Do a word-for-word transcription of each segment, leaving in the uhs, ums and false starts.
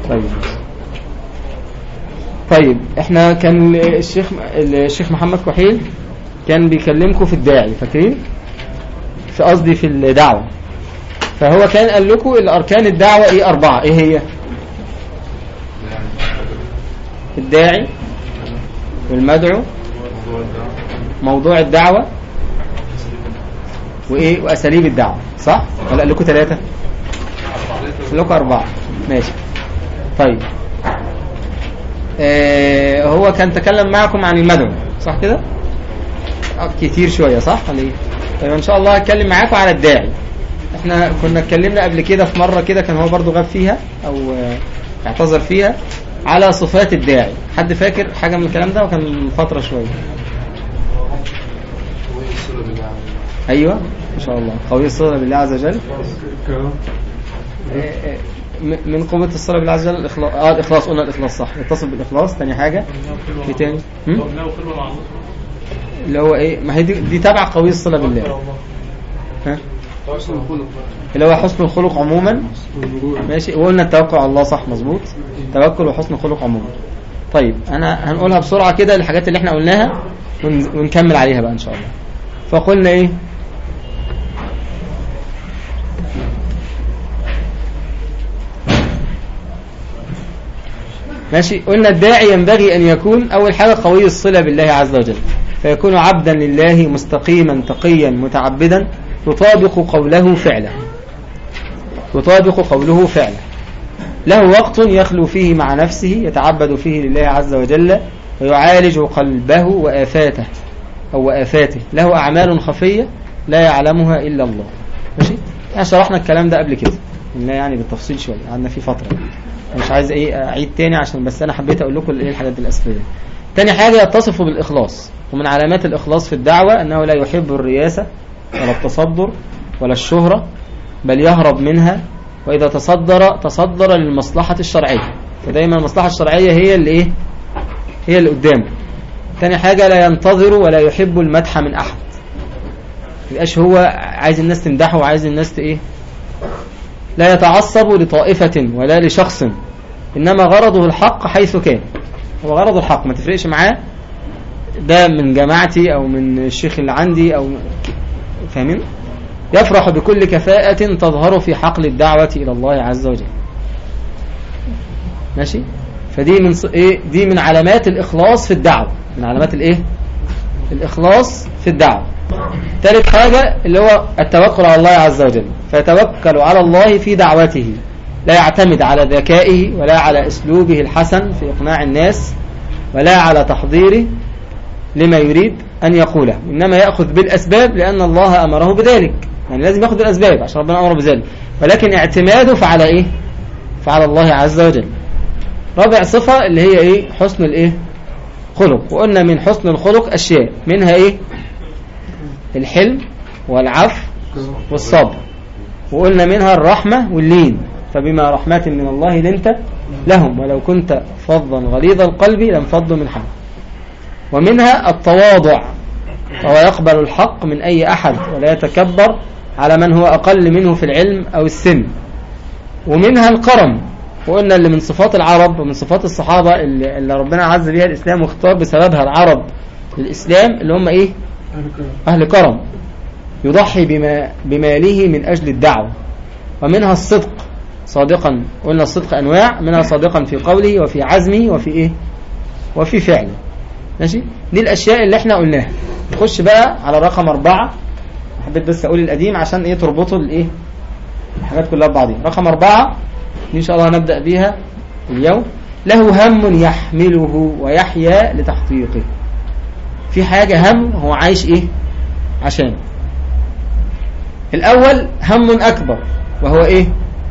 طيب طيب احنا كان الشيخ الشيخ محمد كحيل كان بيكلمكم في الداعي، فاكرين؟ في قصدي في الدعوة. فهو كان قال لكم الاركان الدعوة ايه؟ اربعة. ايه هي؟ الداعي والمدعو، موضوع الدعوة، وايه؟ واساليب الدعوة، صح؟ ولا قال لكم ثلاثة؟ قال لكم اربعة. ماشي. طيب آه هو كان تكلم معكم عن المدعو، صح كده؟ كتير شوية، صح ولا ايه؟ طيب ان شاء الله هتكلم معاكم على الداعي. احنا كنا اتكلمنا قبل كده في مرة كده، كان هو برضو غاب فيها او آه اعتذر فيها، على صفات الداعي. حد فاكر حاجة من الكلام ده؟ وكان من فترة شوية. ايوه ما شاء الله، قوي الصلة بالله عز وجل. من قوة الصلة بالله عز وجل الإخلاص. اه الإخلاص، قلنا الإخلاص صح، يتصل بالإخلاص. تاني حاجة في تاني اللي هو ايه؟ ما هي دي, دي تبع قوي الصلة بالله. ها؟ اللي هو حسن الخلق عموما. ماشي. وقلنا التوكل على الله، صح مظبوط، توكل وحسن الخلق عموما. طيب انا هنقولها بسرعة كده الحاجات اللي احنا قلناها ونكمل عليها بقى ان شاء الله. فقلنا ايه؟ ماشي. قلنا الداعي ينبغي أن يكون أول حاجة قوي الصلة بالله عز وجل، فيكون عبدا لله مستقيما تقيا متعبدا يطابق قوله فعله، يطابق قوله فعله. له وقت يخلو فيه مع نفسه يتعبد فيه لله عز وجل ويعالج قلبه وآفاته أو آفاته. له أعمال خفية لا يعلمها إلا الله. ماشي. احنا شرحنا الكلام ده قبل كده، قلنا يعني بالتفصيل شوية، عندنا في فترة، مش عايز ايه اعيد تاني عشان بس انا حبيت اقول لكم ايه الحاجات دي الاساسيه. تاني حاجه يتصف بالاخلاص، ومن علامات الاخلاص في الدعوه انه لا يحب الرياسه ولا التصدر ولا الشهره، بل يهرب منها، واذا تصدر تصدر للمصلحه الشرعيه، فدايما المصلحه الشرعيه هي اللي ايه؟ هي اللي قدامه. تاني حاجه لا ينتظر ولا يحب المدح من احد، يبقاش هو عايز الناس تمدحه وعايز الناس ايه؟ لا يتعصب لطائفة ولا لشخص، إنما غرضه الحق حيث كان. هو غرضه الحق، ما تفرقش معاه ده من جماعتي أو من الشيخ اللي عندي أو فاهمين؟ يفرح بكل كفاءة تظهر في حقل الدعوة إلى الله عز وجل. ماشي؟ فدي من إيه؟ دي من علامات الإخلاص في الدعوة، من علامات الإيه؟ الإخلاص في الدعوة. ثالث حاجة اللي هو التوكل على الله عز وجل، فيتوكل على الله في دعوته، لا يعتمد على ذكائه ولا على أسلوبه الحسن في إقناع الناس ولا على تحضيره لما يريد أن يقوله، إنما يأخذ بالأسباب لأن الله أمره بذلك. يعني لازم يأخذ بالأسباب عشان ربنا أمره بذلك، ولكن اعتماده فعلى إيه؟ فعلى الله عز وجل. رابع صفة اللي هي إيه؟ حسن الإيه؟ خلق. وقلنا من حسن الخلق أشياء، منها إيه؟ الحلم والعفو والصبر، وقلنا منها الرحمة واللين، فبما رحمة من الله لنت لهم ولو كنت فظا غليظ القلب لانفضوا من حولك. ومنها التواضع، فهو يقبل الحق من أي أحد ولا يتكبر على من هو أقل منه في العلم أو السن. ومنها الكرم، وقلنا اللي من صفات العرب ومن صفات الصحابة اللي, اللي ربنا عز بها الإسلام واختار بسببها العرب للإسلام، اللي هم إيه؟ أهل كرم، يضحي بما بماله من أجل الدعوة. ومنها الصدق، صادقا، قلنا الصدق أنواع، منها صادقا في قوله وفي عزمه وفي إيه؟ وفي فعله. ماشي؟ دي الأشياء اللي احنا قلناها. نخش بقى على رقم أربعة. حبيت بس أقول القديم عشان إيه؟ تربطوا الإيه؟ الحاجات كلها ببعضها. رقم أربعة إن شاء الله هنبدأ بيها اليوم. له هم يحمله ويحيا لتحقيقه. في حاجة هم هو عايش إيه؟ عشان الأول هم أكبر، وهو إيه؟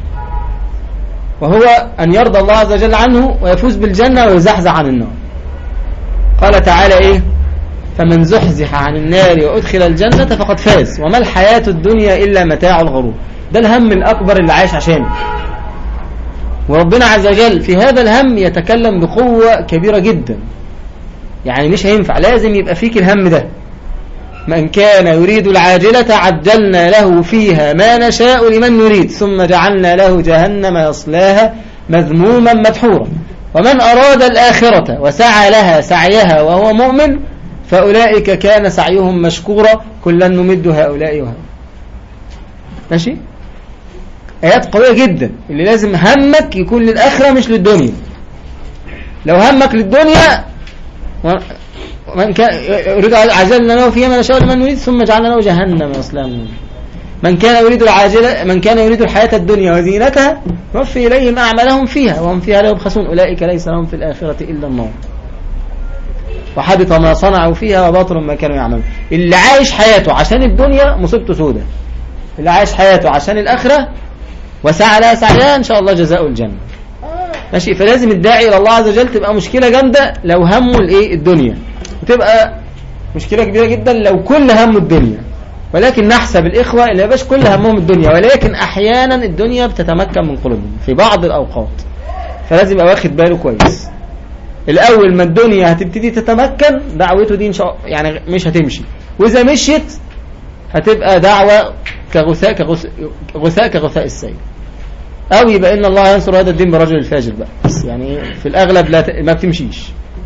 وهو أن يرضى الله عز وجل عنه ويفوز بالجنة ويزحزح عن النار. قال تعالى إيه؟ فمن زحزح عن النار وأدخل الجنة فقد فاز وما الحياة الدنيا إلا متاع الغرور. ده الهم الأكبر اللي عايش عشانه. وربنا عز وجل في هذا الهم يتكلم بقوة كبيرة جدا، يعني مش هينفع، لازم يبقى فيك الهم ده. من كان يريد العاجلة عجلنا له فيها ما نشاء لمن نريد ثم جعلنا له جهنم يصلاها مذموما مدحورا. ومن أراد الآخرة وسعى لها سعيها وهو مؤمن فأولئك كان سعيهم مشكورا كلا نمد هؤلاء وهؤلاء. ماشي؟ آيات قوية جدا اللي لازم همك يكون للآخرة مش للدنيا. لو همك للدنيا من كان يريد عجلنا له فيها ما نشاء لمن نريد ثم جعلنا له جهنم يصلاها. من كان يريد العاجلة من كان يريد الحياة الدنيا وزينتها نوفي إليهم أعمالهم فيها وهم فيها لا يبخسون أولئك ليس لهم في الآخرة إلا النار وحبط ما صنعوا فيها وباطل ما كانوا يعملون. اللي عايش حياته عشان الدنيا مصيبته سودة. اللي عايش حياته عشان الآخرة وسعى لها سعيها إن شاء الله جزاء الجنة. ماشي؟ فلازم الداعي إلى الله عز وجل تبقى مشكلة جامدة لو همه الإيه الدنيا، وتبقى مشكلة كبيرة جدا لو كل همه الدنيا. ولكن نحسب الإخوة اللي يبقاش كل همهم الدنيا، ولكن أحيانا الدنيا بتتمكن من قلوبهم في بعض الأوقات، فلازم يبقى واخد باله كويس. الأول ما الدنيا هتبتدي تتمكن دعوته دي إن شاء يعني مش هتمشي، وإذا مشيت هتبقى دعوة كغثاء كغثاء غثاء كغثاء السيل، أو يبقى إن الله ينصر هذا الدين برجل الفاجر بقى، بس يعني في الأغلب لا ت... ما بتمشيش.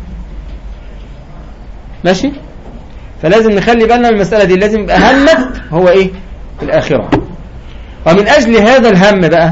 ماشي؟ فلازم نخلي بالنا من المسألة دي. لازم يبقى همك هو إيه؟ الآخرة. ومن أجل هذا الهم بقى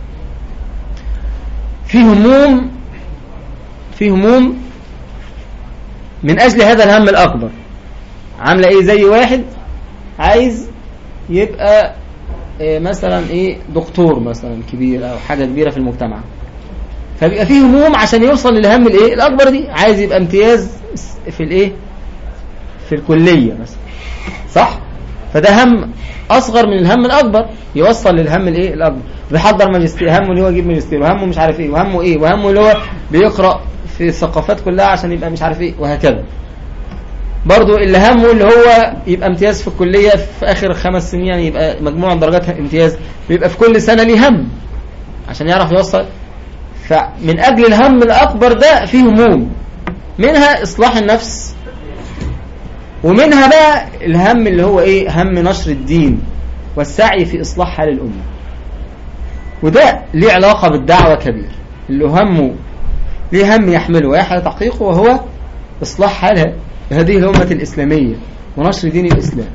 في هموم في هموم من أجل هذا الهم الأكبر. عاملة إيه؟ زي واحد عايز يبقى إيه مثلا إيه دكتور مثلا كبير أو حاجة كبيرة في المجتمع، فبيبقى فيه هموم عشان يوصل للهم الإيه الأكبر دي. عايز يبقى امتياز في الإيه في الكلية مثلا، صح؟ فده هم أصغر من الهم الأكبر يوصل للهم الإيه الأكبر. بيحضر ماجستير، همه اللي هو يجيب ماجستير، وهمه مش عارف إيه، وهمه إيه، وهمه اللي هو بيقرأ في الثقافات كلها عشان يبقى مش عارف إيه، وهكذا. برضو اللي همه اللي هو يبقى امتياز في الكلية في آخر خمس سنين، يعني يبقى مجموع درجاتها امتياز، بيبقى في كل سنة ليه هم عشان يعرف يوصل. فمن أجل الهم الأكبر ده فيه هموم، منها إصلاح النفس، ومنها بقى الهم اللي هو إيه هم نشر الدين والسعي في إصلاح حال الأمة. وده ليه علاقة بالدعوة كبير، اللي همه ليه هم يحمله ويحيى تحقيقه، وهو إصلاح حال هذه الأمة الإسلامية ونشر دين الإسلام.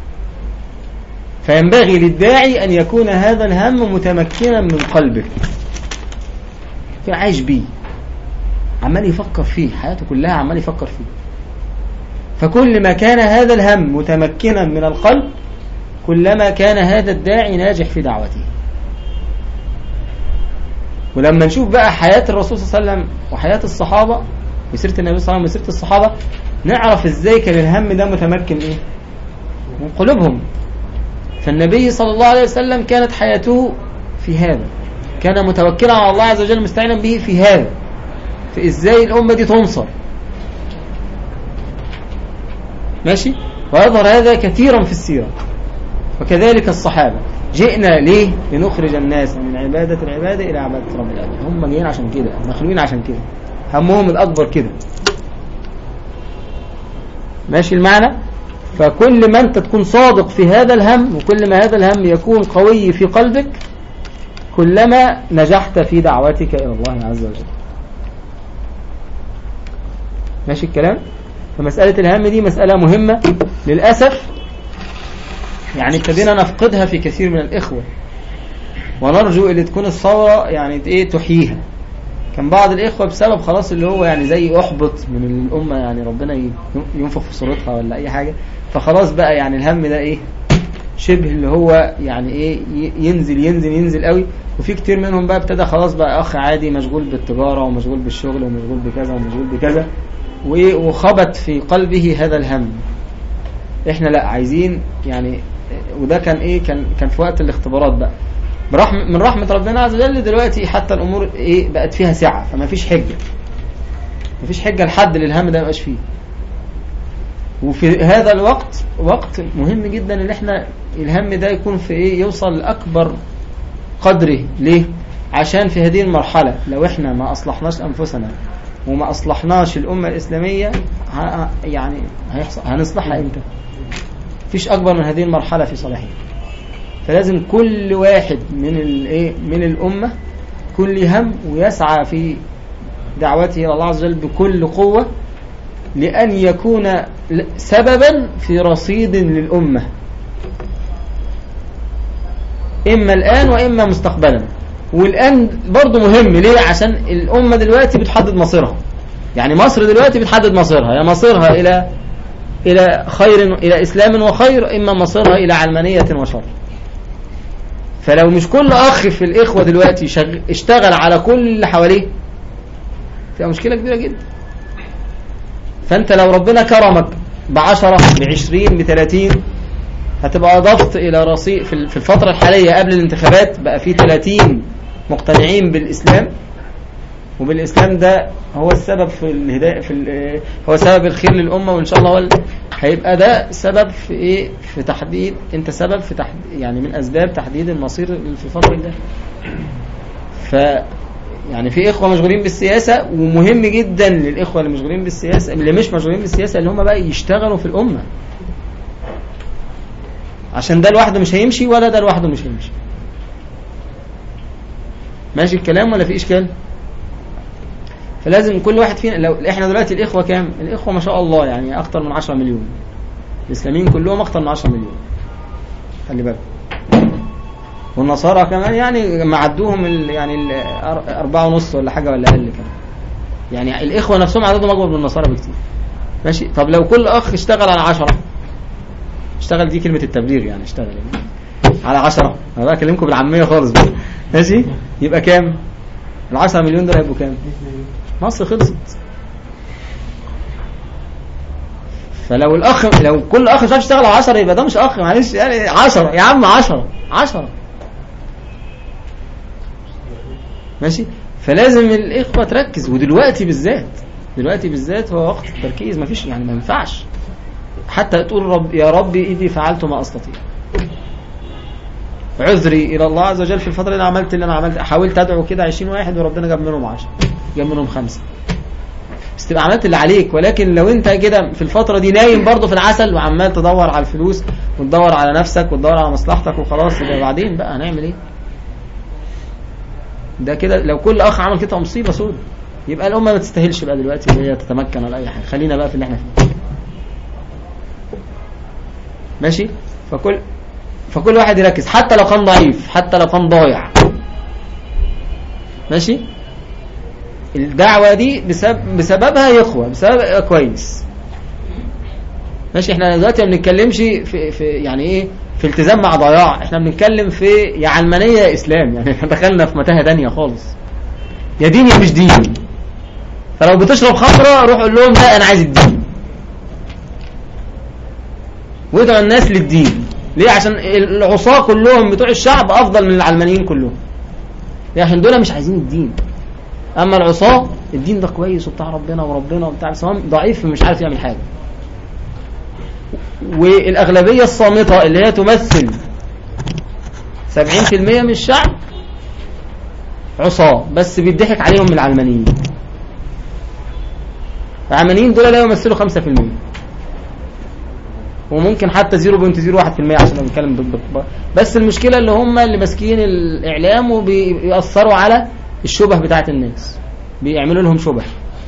فينبغي للداعي أن يكون هذا الهم متمكنا من قلبه، في عايش بيه، عمال يفكر فيه حياته كلها، عمال يفكر فيه. فكل ما كان هذا الهم متمكنا من القلب كلما كان هذا الداعي ناجح في دعوته. ولما نشوف بقى حياة الرسول صلى الله عليه وسلم وحياة الصحابة وسيرة النبي صلى الله عليه وسلم وسيرة الصحابة، نعرف ازاي كان الهم ده متمكن ايه من قلوبهم. فالنبي صلى الله عليه وسلم كانت حياته في هذا، كان متوكلا على الله عز وجل مستعينا به في هذا، في ازاي الأمة دي تنصر. ماشي؟ ويظهر هذا كثيرا في السيرة. وكذلك الصحابة، جئنا ليه؟ لنخرج الناس من عبادة العبادة إلى عبادة رب العالمين. هم جايين عشان كده، مخلوقين عشان كده، همهم الأكبر كده. ماشي المعنى؟ فكل ما أنت تكون صادق في هذا الهم، وكل ما هذا الهم يكون قوي في قلبك، كلما نجحت في دعوتك إلى الله عز وجل. ماشي الكلام؟ فمسألة الهم دي مسألة مهمة للأسف، يعني ابتدينا نفقدها في كثير من الإخوة، ونرجو اللي تكون الثورة يعني ايه تحييها. كان بعض الإخوة بسبب خلاص اللي هو يعني زي أحبط من الأمة، يعني ربنا ينفخ في صورتها ولا أي حاجة، فخلاص بقى يعني الهم ده ايه شبه اللي هو يعني ايه ينزل ينزل ينزل قوي. وفي كتير منهم بقى ابتدى خلاص بقى أخ عادي مشغول بالتجارة ومشغول بالشغل ومشغول بكذا ومشغول بكذا، وخبط في قلبه هذا الهم. احنا لا عايزين يعني، وده كان ايه كان كان في وقت الاختبارات بقى، برحمة من رحمة ربنا عز وجل دلوقتي حتى الامور ايه بقت فيها سعة، فما فيش حجة ما فيش حجة لحد للهم ده مبقاش فيه. وفي هذا الوقت وقت مهم جدا ان احنا الهم ده يكون في ايه يوصل لأكبر قدره. ليه؟ عشان في هذه المرحلة لو احنا ما اصلحناش انفسنا وما اصلحناش الامة الاسلامية يعني هيحصل هنصلحها امتى؟ فيش اكبر من هذه المرحلة في صلاحها. فلازم كل واحد من الايه من الامة بكل هم ويسعى في دعوته إلى الله عز وجل بكل قوة لأن يكون سببا في رصيد للأمة إما الآن وإما مستقبلا. والآن برضو مهم ليه؟ عشان الأمة دلوقتي بتحدد مصيرها. يعني مصر دلوقتي بتحدد مصيرها، يا مصيرها إلى إلى خير، إلى إسلام وخير، إما مصيرها إلى علمانية وشر. فلو مش كل أخ في الإخوة دلوقتي شغ... اشتغل على كل اللي حواليه فيها مشكلة كبيرة جدا. فأنت لو ربنا كرمك بعشرة بعشرين بثلاثين هتبقى أضفت إلى رصيد في الفترة الحالية قبل الانتخابات بقى في ثلاثين مقتنعين بالإسلام، وبالإسلام ده هو السبب في الهداية، في هو سبب الخير للأمة، وإن شاء الله هو هيبقى ده سبب في إيه؟ في تحديد، أنت سبب في تحديد يعني من أسباب تحديد المصير في الفترة الجاية. ف يعني في إخوة مشغولين بالسياسة، ومهم جدا للإخوة اللي مشغولين بالسياسة اللي مش مشغولين بالسياسة اللي هم بقى يشتغلوا في الأمة، عشان ده لوحده مش هيمشي ولا ده لوحده مش هيمشي. ماشي الكلام ولا في إشكال؟ فلازم كل واحد فينا، لو احنا دلوقتي الإخوة كام؟ الإخوة ما شاء الله يعني أكتر من عشرة مليون، الإسلاميين كلهم أكتر من عشرة مليون، خلي بالك. والنصارى كمان يعني معدوهم ال يعني الأربعة ونص ولا حاجة ولا أقل كمان. يعني الإخوة نفسهم عددهم أكبر من النصارى بكتير. ماشي. طب لو كل أخ اشتغل على عشرة، اشتغل دي كلمة التبليغ يعني، اشتغل يعني على عشرة، أنا بقى أكلمكم بالعامية خالص بقى. ماشي. يبقى كام؟ العشرة مليون دول هيبقوا كام؟ مصر خلصت. فلو الأخ لو كل أخ مش عارف يشتغل على عشرة يبقى ده مش أخ، معلش يعني عشرة يا عم، عشرة عشرة. ماشي. فلازم الإخوة تركز، ودلوقتي بالذات دلوقتي بالذات هو وقت التركيز، مفيش يعني ما ينفعش حتى تقول رب يا ربي إيدي فعلت ما أستطيع، عذري إلى الله عز وجل في الفترة اللي أنا عملت اللي أنا عملت حاولت أدعو كده عشرين واحد وربنا جاب منهم عشرة، جاب منهم خمسة، بس تبقى عملت اللي عليك. ولكن لو أنت كده في الفترة دي نايم برضو في العسل وعمال تدور على الفلوس وتدور على نفسك وتدور على مصلحتك وخلاص، يبقى بعدين بقى هنعمل إيه؟ ده كده لو كل أخ عمل كده مصيبة سود، يبقى الأمة ما تستاهلش بقى دلوقتي اللي هي تتمكن ولا أي حاجة. خلينا بقى في اللي احنا فيه. ماشي. فكل فكل واحد يركز حتى لو كان ضعيف، حتى لو كان ضايع. ماشي. الدعوة دي بسبب بسببها يا اخوة، بسبب كويس. ماشي. احنا دلوقتي ما بنتكلمش في, في يعني ايه في التزام مع ضياع، احنا بنتكلم في يا علمانية يا اسلام، يعني احنا دخلنا في متاهة تانية خالص، يا دين يا مش دين. فلو بتشرب خمرة روح قول لهم لا انا عايز الدين، وادعوا الناس للدين. ليه؟ عشان العصاة كلهم بتوع الشعب افضل من العلمانيين كلهم، عشان دول مش عايزين الدين. اما العصاة الدين ده كويس وبتاع ربنا وربنا وبتاع، بس هو ضعيف مش عارف يعمل حاجة. والاغلبية الصامتة اللي هي تمثل سبعين في المية من الشعب عصاة، بس بيضحك عليهم من العلمانيين. العلمانيين دول لا يمثلوا خمسة في المية، وممكن حتى صفر فاصلة صفر واحد في المية عشان نتكلم ضد. بس المشكلة اللي هم اللي ماسكين الإعلام وبيأثروا على الشبه بتاعت الناس، بيعملوا لهم شبه.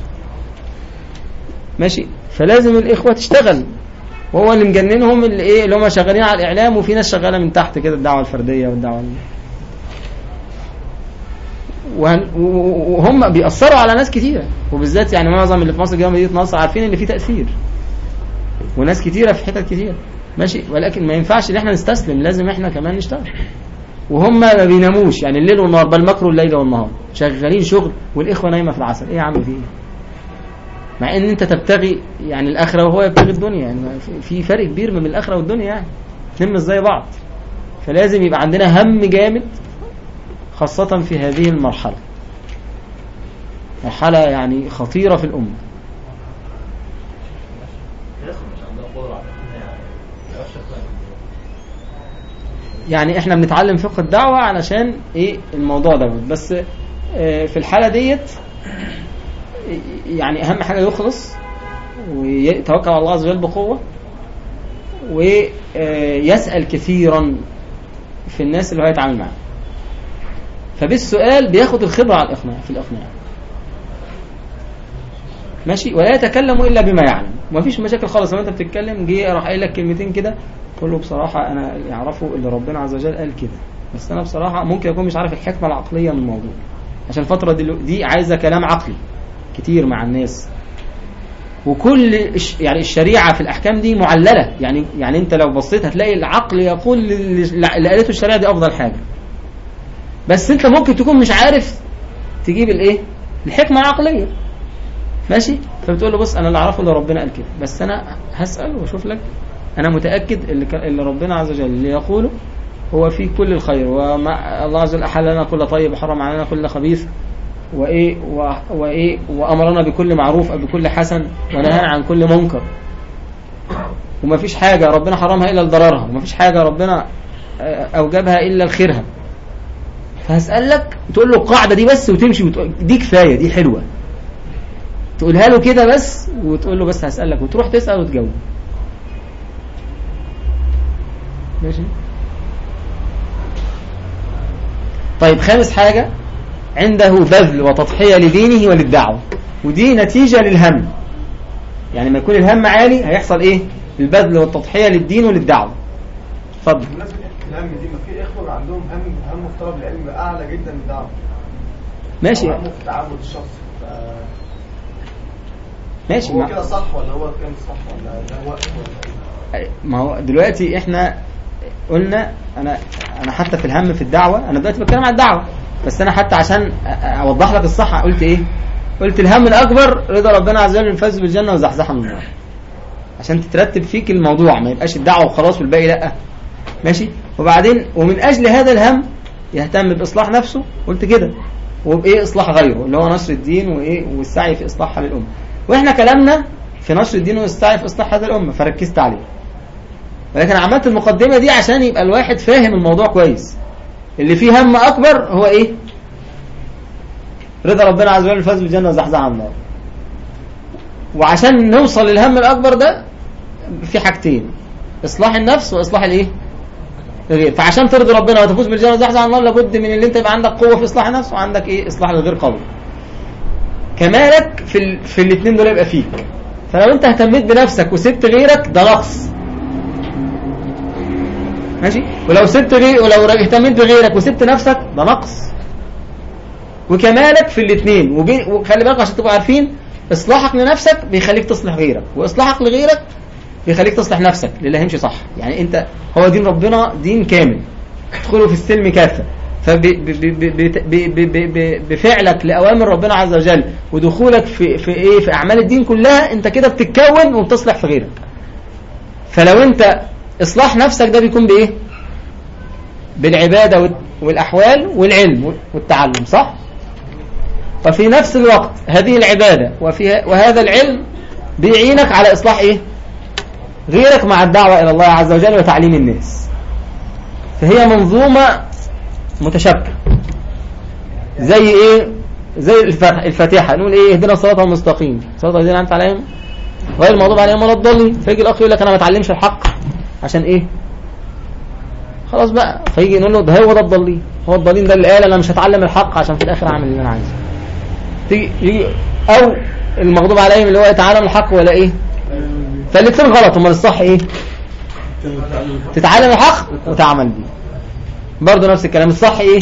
ماشي. فلازم الإخوة تشتغل، وهو اللي مجننهم اللي ايه اللي هم شغالين على الإعلام، وفي ناس شغالة من تحت كده الدعوة الفردية والدعوة، وهم بيأثروا على ناس كتيرة، وبالذات يعني معظم اللي في مصر جاء مدينة نصر عارفين اللي فيه تأثير، وناس كتيرة في حتت كتيرة. ماشي. ولكن ما ينفعش ان احنا نستسلم، لازم احنا كمان نشتغل. وهم ما بيناموش يعني الليل والنهار، بل مكروا الليل والنهار، شغالين شغل، والإخوة نايمة في العسل. ايه يا عم في ايه؟ مع ان انت تبتغي يعني الآخرة وهو يبتغي الدنيا، يعني في فرق كبير من الآخرة والدنيا، يعني اتنين مش زي بعض. فلازم يبقى عندنا هم جامد، خاصة في هذه المرحلة، مرحلة يعني خطيرة في الأمة. يعني احنا بنتعلم فقه الدعوة علشان ايه الموضوع ده، بس اه في الحالة ديت يعني اهم حاجة يخلص ويتوكل على الله عز وجل بقوة، ويسأل كثيرا في الناس اللي هو يتعامل معها. فبالسؤال بياخد الخبرة على الإقناع في الإقناع. ماشي. ولا يتكلم إلا بما يعلم. وما فيش مشاكل خالص. لو أنت بتتكلم جه راح قايل لك كلمتين كده تقول له بصراحة أنا يعرفوا اللي ربنا عز وجل قال كده، بس أنا بصراحة ممكن أكون مش عارف الحكمة العقلية من الموضوع، عشان الفترة دي, دي عايزة كلام عقلي كتير مع الناس. وكل يعني الشريعة في الأحكام دي معللة، يعني يعني أنت لو بصيت هتلاقي العقل يقول اللي قالته الشريعة دي أفضل حاجة، بس أنت ممكن تكون مش عارف تجيب الإيه الحكمة العقلية. ماشي. فبتقول له بص أنا اللي أعرفه اللي ربنا قال كده، بس أنا هسأل وأشوف لك، أنا متأكد اللي, اللي ربنا عز وجل اللي يقوله هو فيه كل الخير، وما الله عز وجل أحل لنا كل طيب وحرم علينا كل خبيث، وإيه وإيه وأمرنا بكل معروف بكل حسن ونهانا عن كل منكر، وما فيش حاجة ربنا حرمها إلا لضررها، وما فيش حاجة ربنا أوجبها إلا لخيرها. فهسألك تقول له القاعدة دي بس وتمشي وتقول دي كفاية دي حلوة، تقولها له كده بس وتقول له بس هسألك، وتروح تسأل وتجاوب. ماشي. طيب خامس حاجة عنده بذل وتضحية لدينه وللدعوة، ودي نتيجة للهم. يعني ما يكون الهم عالي هيحصل ايه؟ البذل والتضحية للدين وللدعوة. اتفضل. بالنسبة للهم دي ما في اخوة عندهم هم هم في طلب العلم اعلى جدا من الدعوة. ماشي. هم في تعامل الشخص. ماشي. هو كده صح ولا هو كان صح ولا هو ولا ايه؟ ما هو دلوقتي احنا قلنا انا انا حتى في الهم في الدعوة، انا دلوقتي بتكلم عن الدعوة بس انا حتى عشان اوضح لك الصح قلت ايه؟ قلت الهم الاكبر رضا ربنا عز وجل الفوز بالجنة وزحزحها من النار، عشان تترتب فيك الموضوع، ما يبقاش الدعوة وخلاص والباقي لا. ماشي. وبعدين ومن اجل هذا الهم يهتم باصلاح نفسه، قلت كده، وبايه اصلاح غيره اللي هو نشر الدين وايه والسعي في اصلاحها للامه. واحنا كلامنا في نشر الدين والسعي في اصلاح هذا الامه فركزت عليه، ولكن عملت المقدمة دي عشان يبقى الواحد فاهم الموضوع كويس. اللي فيه هم أكبر هو إيه؟ رضا ربنا عز وجل الفوز بالجنة وزحزحها عن النار. وعشان نوصل للهم الأكبر ده في حاجتين، إصلاح النفس وإصلاح الإيه؟ الغير. فعشان ترضي ربنا وتفوز بالجنة وزحزحها عن النار لابد من اللي أنت يبقى عندك قوة في إصلاح النفس وعندك إيه؟ إصلاح الغير قوي. كمالك في ال... في الاثنين دول يبقى فيك. فلو أنت اهتميت بنفسك وسبت غيرك ده نقص. ماشي. ولو سبت غير ولو اهتميت بغيرك وسبت نفسك ده نقص. وكمالك في الاثنين. وخلي بالك عشان تبقوا عارفين اصلاحك لنفسك بيخليك تصلح غيرك، واصلاحك لغيرك بيخليك تصلح نفسك للي هيمشي صح. يعني انت هو دين ربنا دين كامل، تدخلوا في السلم كافة. فبفعلك لأوامر ربنا عز وجل ودخولك في في ايه في اعمال الدين كلها انت كده بتتكون وبتصلح في غيرك. فلو انت اصلاح نفسك ده بيكون بايه؟ بالعبادة والاحوال والعلم والتعلم، صح؟ ففي نفس الوقت هذه العبادة وفيها وهذا العلم بيعينك على اصلاح ايه؟ غيرك مع الدعوة الى الله عز وجل وتعليم الناس. فهي منظومة متشابكة زي ايه؟ زي الفاتحة نقول ايه؟ اهدنا الصراط المستقيم صراط الذين أنعمت عليهم غير المغضوب عليهم ولا الضالين. فيجي الاخ يقول لك انا ما اتعلمش الحق عشان ايه؟ خلاص بقى. فيجي نقول له ده هو ده الضالين، هو الضالين ده اللي قال انا مش هتعلم الحق عشان في الاخر اعمل اللي انا عايزه. تيجي يجي او المغضوب عليهم اللي هو يتعلم الحق ولا ايه؟ فالاثنين غلط. امال الصح ايه؟ تتعلم الحق وتعمل بيه. برضه نفس الكلام. الصح ايه؟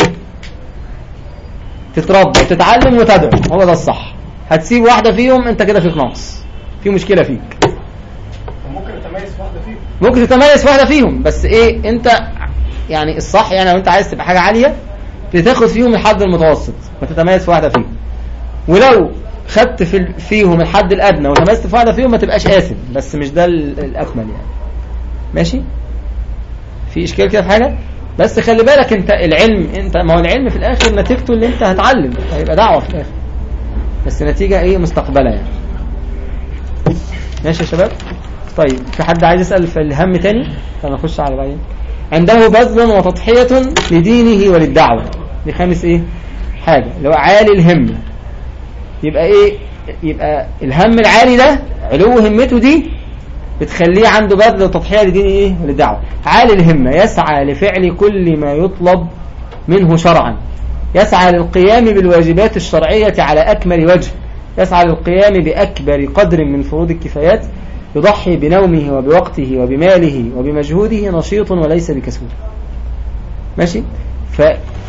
تتربى وتتعلم وتدعو، هو ده الصح. هتسيب واحدة فيهم انت كده فيك نقص، في مشكلة فيك. ممكن تتميز في واحدة فيهم ممكن تتميز في واحدة فيهم بس ايه؟ انت يعني الصح يعني لو انت عايز تبقى حاجة عالية بتاخد فيهم الحد المتوسط وتتميز في واحدة فيهم. ولو خدت في فيهم الحد الادنى وتميزت في واحدة فيهم ما تبقاش آثم، بس مش ده الاكمل يعني. ماشي؟ في اشكال كده في حاجة؟ بس خلي بالك انت العلم، انت ما هو العلم في الاخر نتيجته اللي انت هتعلم، هيبقى دعوة في الاخر بس نتيجة ايه؟ مستقبلة يعني. ماشي يا شباب؟ طيب في حد عايز يسأل في الهم تاني؟ فنخش على بعدين. عنده بذل وتضحية لدينه وللدعوة، دي خامس ايه حاجة اللي هو عالي الهمة. يبقى ايه؟ يبقى الهم العالي ده علو همته دي بتخليه عنده بذل وتضحية لدينه ايه وللدعوة. عالي الهمة يسعى لفعل كل ما يطلب منه شرعا يسعى للقيام بالواجبات الشرعية على أكمل وجه، يسعى للقيام بأكبر قدر من فروض الكفايات، يضحي بنومه وبوقته وبماله وبمجهوده، نشيط وليس بكسول. ماشي. ف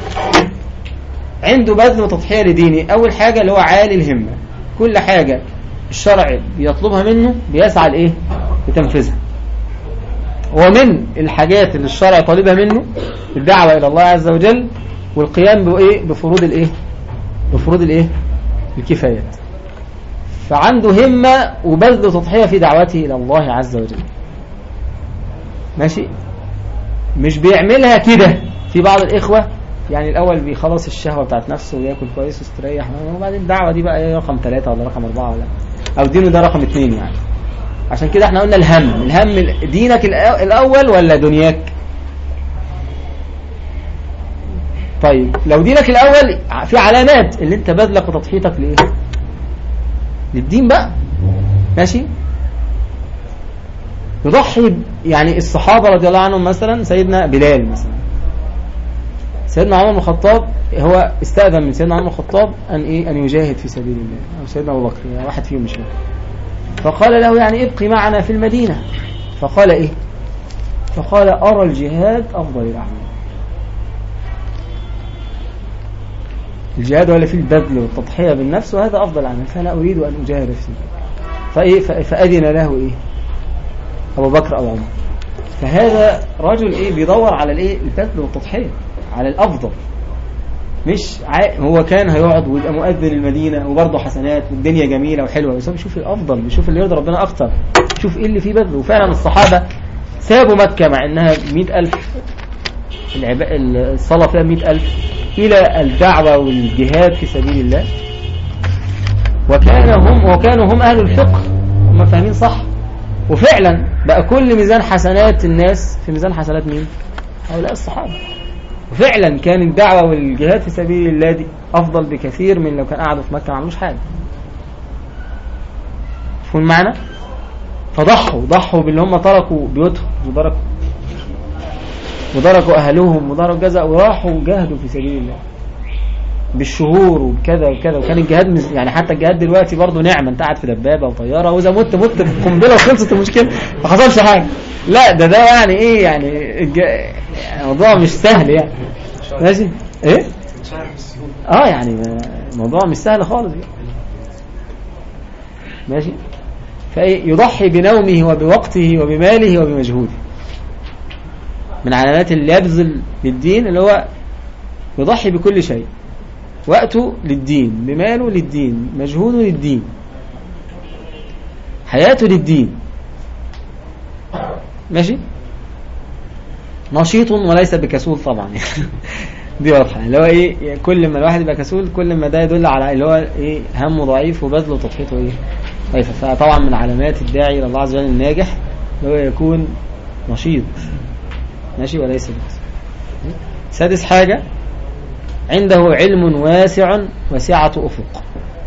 عنده بذل وتضحية لدينه. أول حاجة اللي هو عالي الهمة، كل حاجة الشرع بيطلبها منه بيسعى لإيه؟ لتنفيذها. ومن الحاجات اللي الشرع طالبها منه الدعوة إلى الله عز وجل والقيام بإيه؟ بفروض الإيه؟ بفروض الإيه؟ الكفايات. فعنده همة وبذل وتضحية في دعوته إلى الله عز وجل. ماشي. مش بيعملها كده. في بعض الإخوة يعني الأول بيخلص الشهوة بتاعت نفسه ويأكل كويس ويستريح، وبعدين الدعوة دي بقى ايه رقم ثلاثة ولا رقم أربعة ولا أو دينه ده رقم اثنين يعني. عشان كده احنا قلنا الهم الهم دينك الأول ولا دنياك؟ طيب لو دينك الأول في علامات اللي انت بذلك وتضحيتك لإيه؟ للدين بقى. ماشي. يضحي يعني الصحابة رضي الله عنهم، مثلا سيدنا بلال مثلا، سيدنا عمر بن الخطاب هو استأذن من سيدنا عمر بن الخطاب أن إيه أن يجاهد في سبيل الله، أو سيدنا أبو بكر يعني واحد فيهم مش فاكر. فقال له يعني ابقي معنا في المدينة. فقال إيه؟ فقال أرى الجهاد أفضل الأعمال. الجهاد ولا فيه البذل والتضحية بالنفس، وهذا أفضل الأعمال، فأنا أريد أن أجاهد فيه. فإيه فأذن له إيه أبو بكر أو عمر. فهذا رجل إيه بيدور على الإيه البذل والتضحية على الأفضل. مش ع... هو كان هيقعد ويبقى مؤذن المدينة وبرضه حسنات والدنيا جميلة وحلوة، بس هو بيشوف الأفضل، بيشوف اللي يرضي ربنا أكتر، بيشوف إيه اللي فيه بذل. وفعلا الصحابة سابوا مكة مع إنها مئة ألف، العب... الصلاة فيها مئة ألف، إلى الدعوة والجهاد في سبيل الله. وكان هم وكانوا هم أهل الفقه، هم فاهمين صح. وفعلا بقى كل ميزان حسنات الناس في ميزان حسنات مين؟ هؤلاء الصحابة. وفعلا كان الدعوة والجهاد في سبيل الله دي أفضل بكثير من لو كان قاعدوا في مكة ما عملوش حاجة. فهم معنا؟ فضحوا ضحوا باللي هم تركوا بيوتهم ودركوا ودركوا أهلهم ودركوا جزاء وراحوا وجاهدوا في سبيل الله بالشهور وكذا وكذا. وكان الجهاد يعني حتى الجهاد دلوقتي برضه نعمة، انت قاعد في دبابة وطيارة وإذا مت مت بقنبلة وخلصت المشكلة ما حصلش حاجة. لا ده ده يعني إيه يعني الج... الموضوع مش سهل يعني. ماشي إيه؟ آه يعني الموضوع مش سهل خالص يعني. ماشي. فإيه يضحي بنومه وبوقته وبماله وبمجهوده. من علامات اللي يبذل للدين اللي هو يضحي بكل شيء، وقته للدين، بماله للدين، مجهوده للدين، حياته للدين. ماشي. نشيط وليس بكسول طبعا دي واضحه. اللي هو ايه كل ما الواحد يبقى كسول كل ما ده يدل على اللي هو ايه همه ضعيف وبذله وتضحيته ايه ضعيف. فطبعا من علامات الداعي الى الله عز وجل الناجح اللي هو يكون نشيط. ماشي. وليس بكسول. سادس حاجه عنده علم واسع وسعة أفق.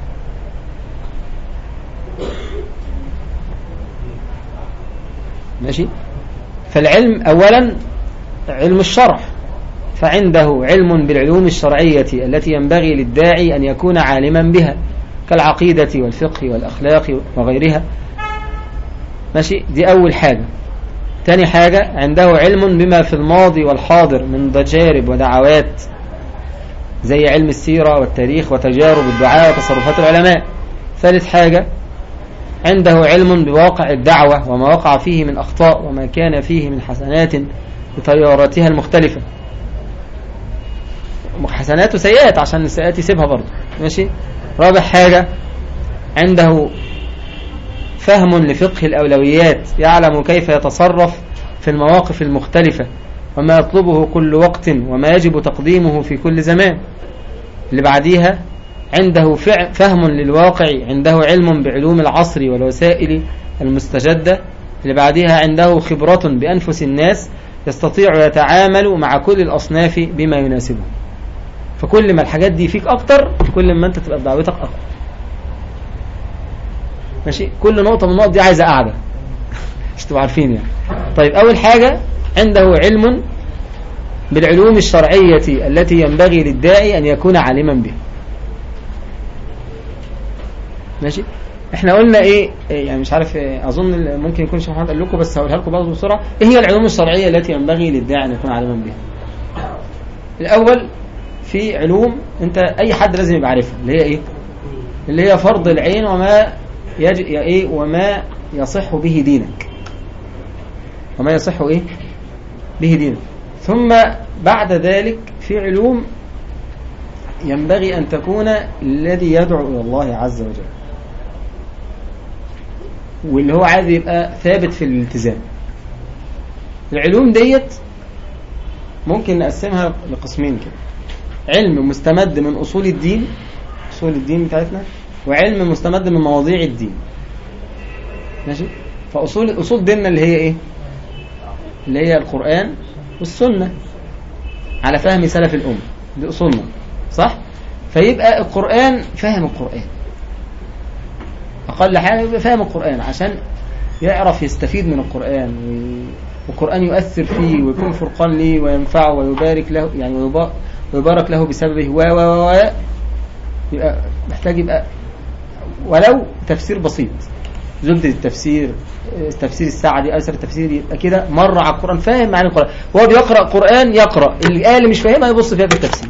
ماشي. فالعلم أولا علم الشرع، فعنده علم بالعلوم الشرعية التي ينبغي للداعي أن يكون عالما بها كالعقيدة والفقه والأخلاق وغيرها. ماشي. دي أول حاجة. تاني حاجة عنده علم بما في الماضي والحاضر من تجارب ودعوات زي علم السيرة والتاريخ وتجارب الدعاء وتصرفات العلماء. ثالث حاجة عنده علم بواقع الدعوة وما وقع فيه من أخطاء وما كان فيه من حسنات بطياراتها المختلفة، حسنات وسيئات عشان السيئات يسيبها برضه. ماشي. رابع حاجة عنده فهم لفقه الأولويات، يعلم كيف يتصرف في المواقف المختلفة وما يطلبه كل وقت وما يجب تقديمه في كل زمان. اللي بعديها عنده فهم للواقع، عنده علم بعلوم العصر والوسائل المستجدة. اللي بعديها عنده خبرة بأنفس الناس، يستطيع يتعامل مع كل الأصناف بما يناسبه. فكل ما الحاجات دي فيك أكتر كل ما أنت تبقى بدعوتك أقوى. ماشي. كل نقطة من النقط دي عايزة قاعدة مش تبقى عارفين يعني. طيب أول حاجة عنده علم بالعلوم الشرعية التي ينبغي للداعي أن يكون عالما بها. ماشي. احنا قلنا ايه, إيه يعني مش عارف إيه، اظن ممكن يكون شيخ محمد قال لكم بس هقولها لكم برضه بسرعه. ايه هي العلوم الشرعيه التي ينبغي للداعي ان يكون عالما بها؟ الاول في علوم انت اي حد لازم يبقى عارفها، اللي هي ايه؟ اللي هي فرض العين وما يج... ايه وما يصح به دينك، وما يصح ايه به دينك. ثم بعد ذلك في علوم ينبغي ان تكون الذي يدعو الى الله عز وجل، واللي هو عايز يبقى ثابت في الالتزام. العلوم ديت ممكن نقسمها لقسمين كده: علم مستمد من أصول الدين، أصول الدين بتاعتنا، وعلم مستمد من مواضيع الدين. ماشي. فأصول أصول ديننا اللي هي إيه؟ اللي هي القرآن والسنة على فهم سلف الأمة، دي أصولنا صح؟ فيبقى القرآن فهم القرآن، أقل حاجة يبقى فاهم القرآن عشان يعرف يستفيد من القرآن، والقرآن يؤثر فيه ويكون فرقان ليه وينفعه ويبارك له، يعني ويبارك له بسببه و و و يبقى محتاج يبقى ولو تفسير بسيط، زبدة التفسير، تفسير السعدي، أيسر التفسير، يبقى كده مر على القرآن فاهم معنى القرآن. وهو بيقرأ قرآن يقرأ الآية اللي مش فاهمها يبص فيها في التفسير.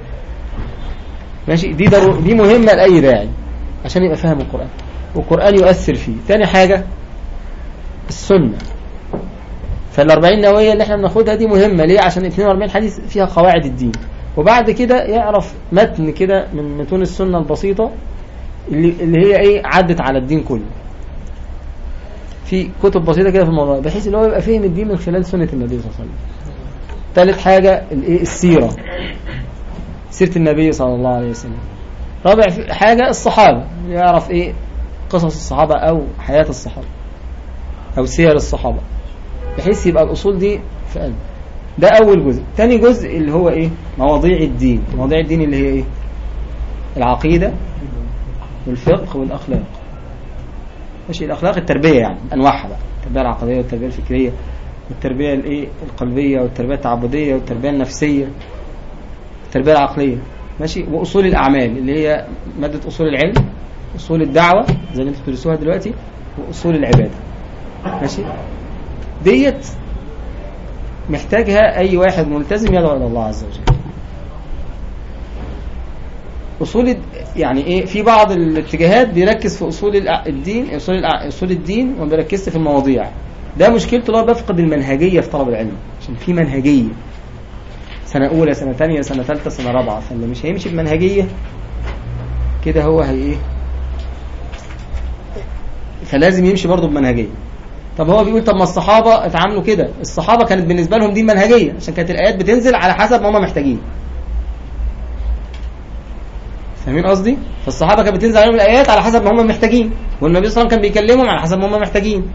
ماشي. دي ضروري، دي مهمة لأي داعي عشان يبقى فاهم القرآن والقرآن يؤثر فيه. تاني حاجة السنة. فالأربعين نووية اللي احنا بناخدها دي مهمة ليه؟ عشان اثنين وأربعين حديث فيها قواعد الدين، وبعد كده يعرف متن كده من متون السنة البسيطة اللي, اللي هي ايه عدت على الدين كله، في كتب بسيطة كده في الموضوع، بحيث اللي هو يبقى فهم الدين من خلال سنة النبي صلى الله عليه وسلم. ثالث حاجة الايه السيرة، سيرة النبي صلى الله عليه وسلم. رابع حاجة الصحابة، يعرف ايه قصص الصحابة او حياة الصحابة او سير الصحابة، بحيث يبقى الأصول دي في قلب. ده أول جزء. تاني جزء اللي هو إيه مواضيع الدين. مواضيع الدين اللي هي إيه؟ العقيدة والفقه والأخلاق. ماشي. الأخلاق التربية يعني أنواعها بقى، التربية العقدية والتربية الفكرية والتربية الإيه القلبية والتربية التعبدية والتربية النفسية والتربية العقلية. ماشي. وأصول الأعمال اللي هي مادة أصول العلم، أصول الدعوة زي اللي انتوا بتدرسوها دلوقتي، وأصول العبادة. ماشي. ديت محتاجها أي واحد ملتزم يدعو إلى الله عز وجل. أصول يعني إيه؟ في بعض الاتجاهات بيركز في أصول الدين، أصول أصول الدين وما بيركزش في المواضيع. ده مشكلته، لو بفقد المنهجية في طلب العلم، عشان في منهجية سنة أولى سنة ثانية سنة ثالثة سنة رابعة، فاللي مش هيمشي بمنهجية كده هو هي إيه؟ فلازم يمشي برضه بمنهجية. طب هو بيقول طب ما الصحابة اتعاملوا كده، الصحابة كانت بالنسبة لهم دي منهجية عشان كانت الآيات بتنزل على حسب ما هم محتاجين. فاهمين قصدي؟ فالصحابة كانت بتنزل عليهم الآيات على حسب ما هم محتاجين، والنبي صلى الله عليه وسلم كان بيكلمهم على حسب ما هم محتاجين.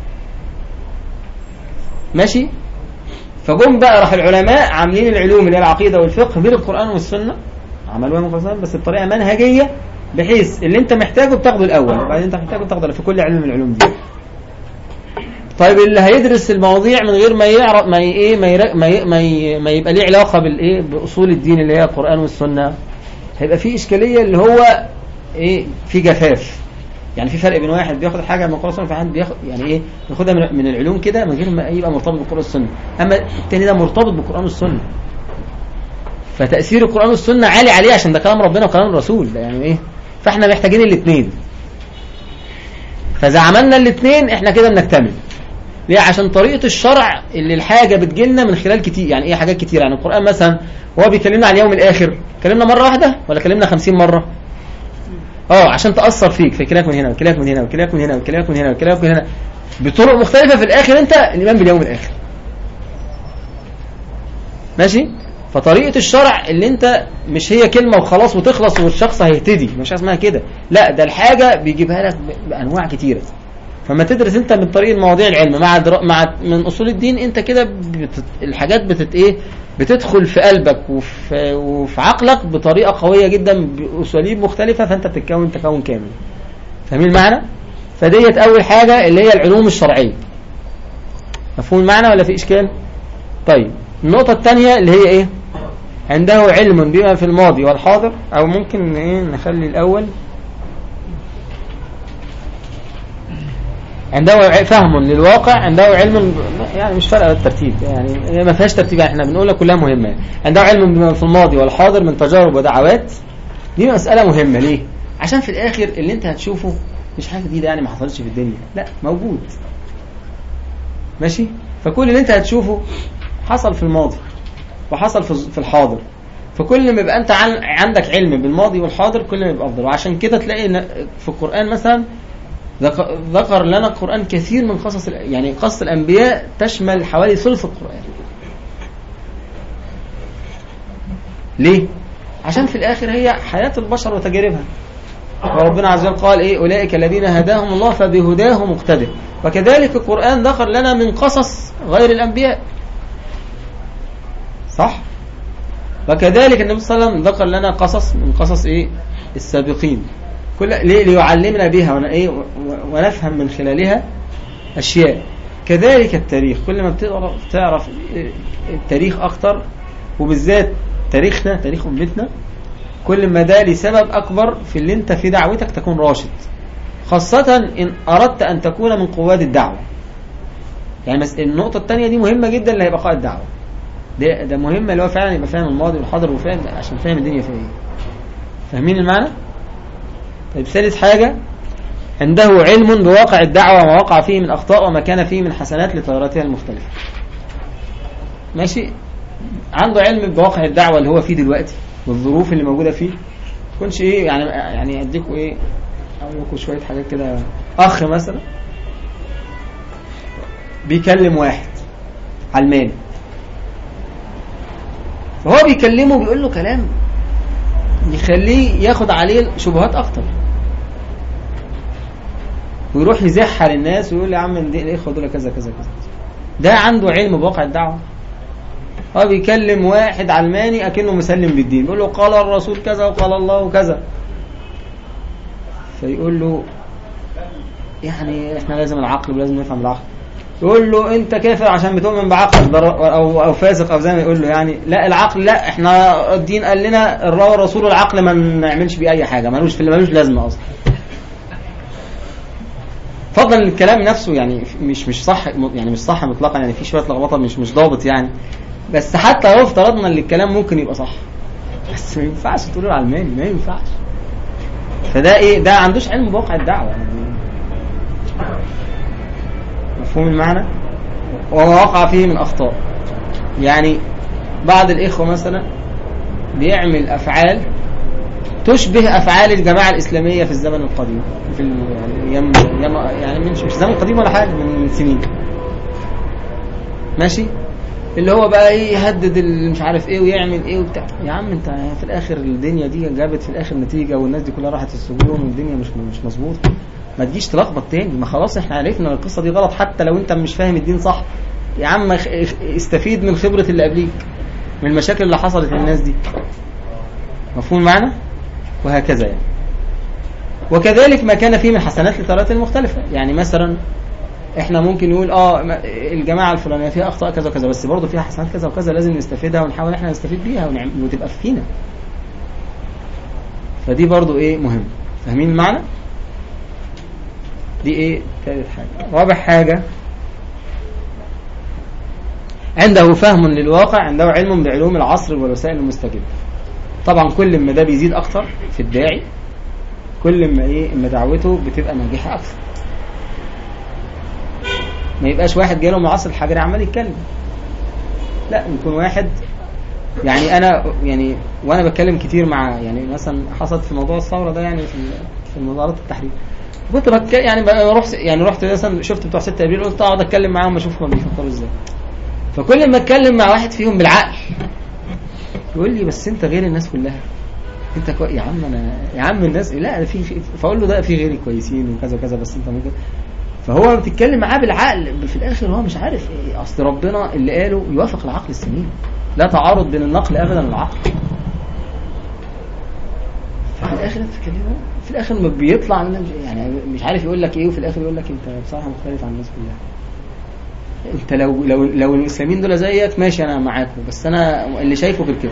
ماشي. فجم بقى راح العلماء عاملين العلوم اللي هي العقيدة والفقه بين القرآن والسنة، عملوها مفصلا بس بطريقة منهجية، بحيث اللي انت محتاجه بتاخده الأول وبعدين انت محتاجه بتاخده في كل علم من العلوم دي. طيب اللي هيدرس المواضيع من غير ما يعرف ما ايه ما ما ما يبقى ليه علاقه بالايه باصول الدين اللي هي القرآن والسنه، هيبقى في اشكاليه اللي هو ايه في جفاف. يعني في فرق بين واحد بياخد حاجه من القرآن والسنه وفي حد بياخد يعني ايه ياخدها من العلوم كده من غير ما يبقى مرتبط بالقرآن والسنه، اما الثاني ده مرتبط بالقرآن والسنه، فتأثير القرآن والسنه عالي عليه عشان ده كلام ربنا وكلام الرسول. ده يعني ايه، فاحنا محتاجين الاثنين. فاذا عملنا الاثنين احنا كده بنكتمل. ليه؟ عشان طريقة الشرع اللي الحاجة بتجيلنا من خلال كتير. يعني ايه حاجات كتير؟ يعني القرآن مثلا هو بيكلمنا عن اليوم الآخر، كلمنا مرة واحدة ولا كلمنا خمسين مرة؟ اه عشان تأثر فيك في كلامك من هنا وكلامك من هنا وكلامك من هنا وكلامك من هنا وكلامك من هنا بطرق مختلفة، في الآخر انت الإيمان باليوم الآخر. ماشي. فطريقة الشرع اللي انت مش هي كلمة وخلاص وتخلص والشخص هيهتدي، مش اسمها كده، لا ده الحاجة بيجيبها لك بأنواع كتيرة. فما تدرس انت من طريق المواضيع العلم مع در... مع من اصول الدين، انت كده بتت... الحاجات بتت ايه بتدخل في قلبك وفي وفي عقلك بطريقه قويه جدا باساليب مختلفه، فانت بتتكون تكون كامل. فاهمين المعنى؟ فديت اول حاجه اللي هي العلوم الشرعيه. مفهوم المعنى ولا في اشكال؟ طيب النقطة الثانية اللي هي ايه؟ عنده علم بما في الماضي والحاضر، او ممكن ايه نخلي الاول عنده فهم للواقع، عنده علم، يعني مش فارقه الترتيب، يعني ما فيهاش ترتيب، احنا بنقولها كلها مهمه. عنده علم بما في الماضي والحاضر من تجارب ودعوات. دي مسألة مهمة ليه؟ عشان في الاخر اللي انت هتشوفه مش حاجة جديدة يعني ما حصلتش في الدنيا، لا موجود ماشي. فكل اللي انت هتشوفه حصل في الماضي وحصل في الحاضر، فكل ما يبقى انت عندك علم بالماضي والحاضر كل ما يبقى افضل. وعشان كده تلاقي في القرآن مثلا ذكر لنا القرآن كثير من قصص، يعني قصص الأنبياء تشمل حوالي ثلث القرآن. ليه؟ عشان في الآخر هي حياة البشر وتجاربها. وربنا عز وجل قال إيه؟ أولئك الذين هداهم الله فبهداه مقتدر. وكذلك القرآن ذكر لنا من قصص غير الأنبياء، صح؟ وكذلك النبي صلى الله عليه وسلم ذكر لنا قصص من قصص إيه؟ السابقين. كل ليه؟ ليعلمنا بها ونفهم من خلالها أشياء. كذلك التاريخ، كل ما بتعرف تعرف التاريخ أكتر، وبالذات تاريخنا تاريخ أمتنا، كل ما ده لسبب أكبر في اللي انت في دعوتك تكون راشد، خاصة إن أردت أن تكون من قواد الدعوة. يعني النقطة الثانية دي مهمة جدا، اللي هيبقى قائد دعوة ده, ده مهمة، اللي هو فعلا يبقى فاهم الماضي والحاضر وفاهم عشان فاهم الدنيا فيها ايه. فاهمين المعنى؟ طيب ثالث حاجة، عنده علم بواقع الدعوة وما وقع فيه من أخطاء وما كان فيه من حسنات لطياراتها المختلفة. ماشي، عنده علم بواقع الدعوة اللي هو فيه دلوقتي والظروف اللي موجودة فيه. كنش ايه يعني يعني اديكوا ايه اقول لكم شوية حاجات كده. اخ مثلا بيكلم واحد علماني، فهو بيكلمه بيقول له كلام يخليه ياخد عليه شبهات اكتر، ويروح يزحها للناس ويقول لي يا عم الاخوه دول كذا كذا كذا. ده عنده علم بواقع الدعوه. هو بيكلم واحد علماني اكنه مسلم بالدين، بيقول له قال الرسول كذا وقال الله كذا، فيقول له يعني احنا لازم العقل ولازم نفهم العقل. يقول له انت كافر عشان بتؤمن بعقل او او فاسق او زي ما يقول له يعني لا العقل لا، احنا الدين قال لنا الرسول العقل ما نعملش بيه اي حاجه، ملوش في اللي ملوش لازمه اصلا. فضلا الكلام نفسه يعني مش مش صح، يعني مش صح مطلقا، يعني في شويه لخبطه، مش مش ضابط يعني. بس حتى لو افترضنا ان الكلام ممكن يبقى صح، بس ما ينفعش تقول العلماني، ما ينفعش. فده ايه؟ ده عندوش علم بواقع الدعوه يعني. مفهوم المعنى؟ ووقع فيه من أخطاء. يعني بعض الإخوة مثلا بيعمل أفعال تشبه أفعال الجماعة الإسلامية في الزمن القديم، في يعني, يعني مش الزمن القديم ولا حاجة، من سنين ماشي، اللي هو بقى ايه يهدد مش عارف ايه ويعمل ايه وبتاع. يا عم انت في الاخر الدنيا دي جابت في الاخر نتيجة، والناس دي كلها راحت السجون والدنيا مش مش مظبوطه. ما تجيش تلخبط تاني، ما خلاص احنا عرفنا القصة دي غلط، حتى لو انت مش فاهم الدين صح. يا عم استفيد من خبرة اللي قبليك، من المشاكل اللي حصلت للناس دي. مفهوم المعنى؟ وهكذا يعني. وكذلك ما كان فيه من حسنات للطريقات المختلفة. يعني مثلا احنا ممكن نقول اه الجماعة الفلانية فيها اخطاء كذا وكذا، بس برضه فيها حسنات كذا وكذا، لازم نستفيدها ونحاول احنا نستفيد بيها وتبقى فينا. فدي برضه ايه مهم. فاهمين المعنى؟ دي ايه ثالث حاجة. رابع حاجة، عنده فهم للواقع، عنده علم بعلوم العصر والوسائل المستجدة. طبعا كل ما ده بيزيد اكتر في الداعي، كل ما ايه اما دعوته بتبقى ناجحة اكثر. ما يبقاش واحد جاي له من العصر الحجري عمال يتكلم، لا يكون واحد يعني انا يعني وانا بتكلم كتير مع يعني مثلا حصلت في موضوع الثوره ده، يعني في في مظاهرات التحرير، كنت بك يعني بروح يعني رحت مثلا شفت بتوع ستة ابريل، قلت اقعد اتكلم معاهم اشوفهم بيفكروا ازاي. فكل ما اتكلم مع واحد فيهم بالعقل يقول لي بس انت غير الناس كلها، انت كو... يا عم انا يا عم الناس لا في، فاقول له ده في غيري كويسين وكذا وكذا، بس انت ممكن. فهو بتتكلم معاه بالعقل، في الاخر هو مش عارف ايه. اصل ربنا اللي قاله يوافق العقل السليم، لا تعارض بين النقل ابدا والعقل. ففي الاخر انت بتتكلم في الاخر ما بيطلع من يعني مش عارف يقول لك ايه، وفي الاخر يقول لك انت بصراحه مختلف عن الناس كلها. انت لو لو لو المسلمين دول زيك ماشي انا معاكم، بس انا اللي شايفه غير كده.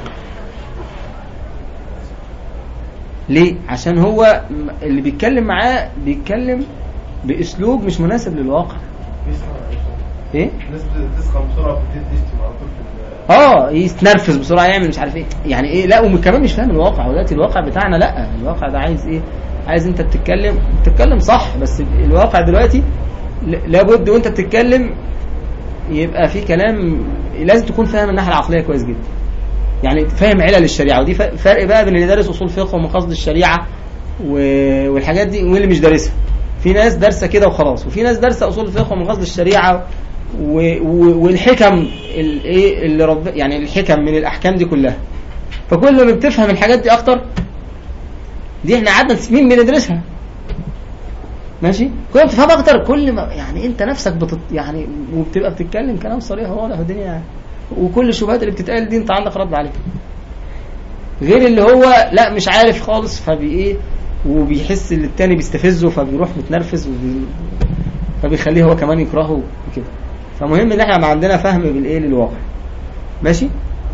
ليه؟ عشان هو اللي بيتكلم معاه بيتكلم باسلوب مش مناسب للواقع. ايه؟ الناس بتسخن بسرعه بتشتم على طول، اه يتنرفز بسرعه يعمل مش عارف ايه يعني ايه. لا وكمان مش فاهم الواقع. ودلوقتي الواقع بتاعنا لا، الواقع ده عايز ايه؟ عايز انت بتتكلم بتتكلم صح، بس الواقع دلوقتي لابد وانت بتتكلم يبقى في كلام لازم تكون فاهم الناحيه العقليه كويس جدا، يعني فاهم علل الشريعه. ودي فرق بقى بين اللي دارس اصول فقه ومقاصد الشريعه والحاجات دي واللي مش دارسها. في ناس دارسه كده وخلاص، وفي ناس دارسه اصول الفقه ومقاصد الشريعه والحكم الايه اللي رب يعني الحكم من الاحكام دي كلها. فكل ما بتفهم الحاجات دي اكتر، دي احنا قعدنا سنين بندرسها ماشي، كل ما بتفهم اكتر كل ما يعني انت نفسك بتط يعني وبتبقى بتتكلم كلام صريح واضح الدنيا يعني. وكل الشبهات اللي بتتقال دي انت عندك رد عليها، غير اللي هو لا مش عارف خالص فبي ايه وبيحس ان التاني بيستفزه فبيروح متنرفز وبي... فبيخليه هو كمان يكرهه وكده. فمهم ان احنا ما عندنا فهم بالايه للواقع ماشي.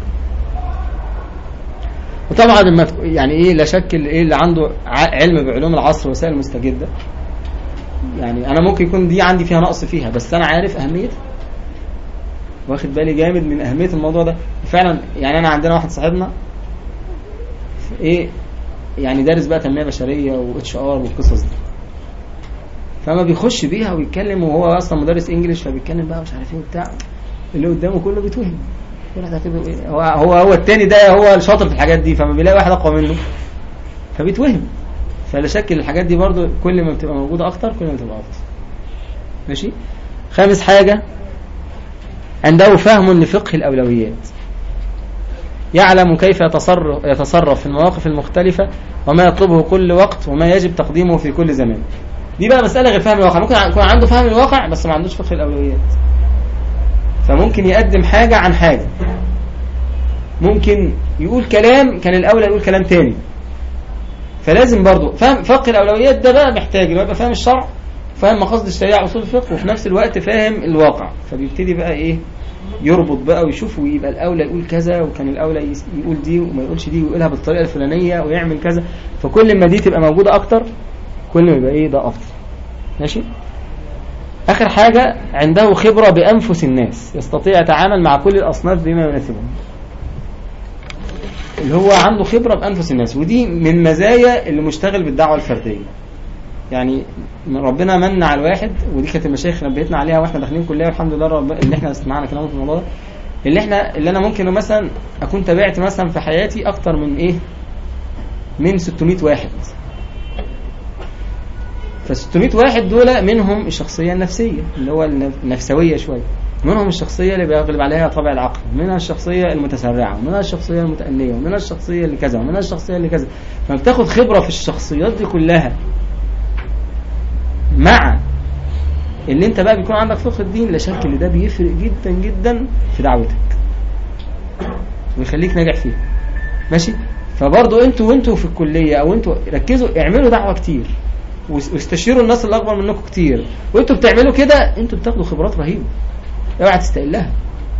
وطبعا لما يعني ايه لا شك ايه اللي عنده علم بعلوم العصر ووسائل المستجده، يعني انا ممكن يكون دي عندي فيها نقص فيها، بس انا عارف اهميتها، واخد بالي جامد من اهميه الموضوع ده فعلا. يعني انا عندنا واحد صاحبنا ايه يعني دارس بقى تنميه بشريه واتش ار والقصص دي، فما بيخش بيها ويتكلم وهو اصلا مدرس انجليش فبيتكلم بقى مش عارف ايه وبتاع، اللي قدامه كله بيتوهم. هو هو هو التاني ده هو الشاطر في الحاجات دي، فما بيلاقي واحد اقوى منه فبيتوهم. فلا شك الحاجات دي برضو كل ما بتبقى موجوده اكتر كل ما بتبقى افضل ماشي. خامس حاجه عنده فهم لفقه الاولويات، يعلم كيف يتصرف يتصرف في المواقف المختلفه وما يطلبه كل وقت وما يجب تقديمه في كل زمان. دي بقى مساله غير فهم الواقع. ممكن يكون عنده فهم الواقع بس ما عندوش فقه الاولويات، فممكن يقدم حاجه عن حاجه، ممكن يقول كلام كان الاولى يقول كلام تاني. فلازم برضو فهم فقه الاولويات ده بقى محتاج يبقى فاهم الشرع، فاهم مقاصد الشريعه اصول الفقه، وفي نفس الوقت فاهم الواقع. فبيبتدي بقى ايه يربط بقى ويشوف ويبقى الاولى يقول كذا وكان الاولى يقول دي وما يقولش دي ويقولها بالطريقه الفلانيه ويعمل كذا. فكل ما دي تبقى موجوده اكتر كل ما يبقى ايه ده افضل ماشي. اخر حاجه عنده خبره بانفس الناس، يستطيع يتعامل مع كل الاصناف بما يناسبهم، اللي هو عنده خبره بانفس الناس. ودي من مزايا اللي مشتغل بالدعوه الفرديه. يعني ربنا من على الواحد، ودي كانت المشايخ نبهتنا عليها واحنا داخلين كليه، والحمد لله رب اللي احنا سمعنا كلامه في الموضوع ده، اللي احنا اللي انا ممكن مثلا اكون تابعت مثلا في حياتي اكتر من ايه من ستمائة واحد. ف ستمائة واحد دول منهم الشخصيه النفسيه اللي هو النفسويه شويه، منهم الشخصيه اللي بيغلب عليها طبع العقل، منها الشخصيه المتسرعه، منها الشخصيه المتأنيه، ومنها الشخصيه اللي كذا، ومنها الشخصيه اللي كذا. فبتاخد خبره في الشخصيات دي كلها مع اللي انت بقى بيكون عندك فقه الدين. لا شك ان ده بيفرق جدا جدا في دعوتك ويخليك ناجح فيها ماشي. فبرضو انتوا وانتوا في الكليه او انتوا ركزوا اعملوا دعوه كتير واستشيروا الناس اللي اكبر منكم كتير، وانتوا بتعملوا كده انتوا بتاخدوا خبرات رهيبه اوعى تستقلها.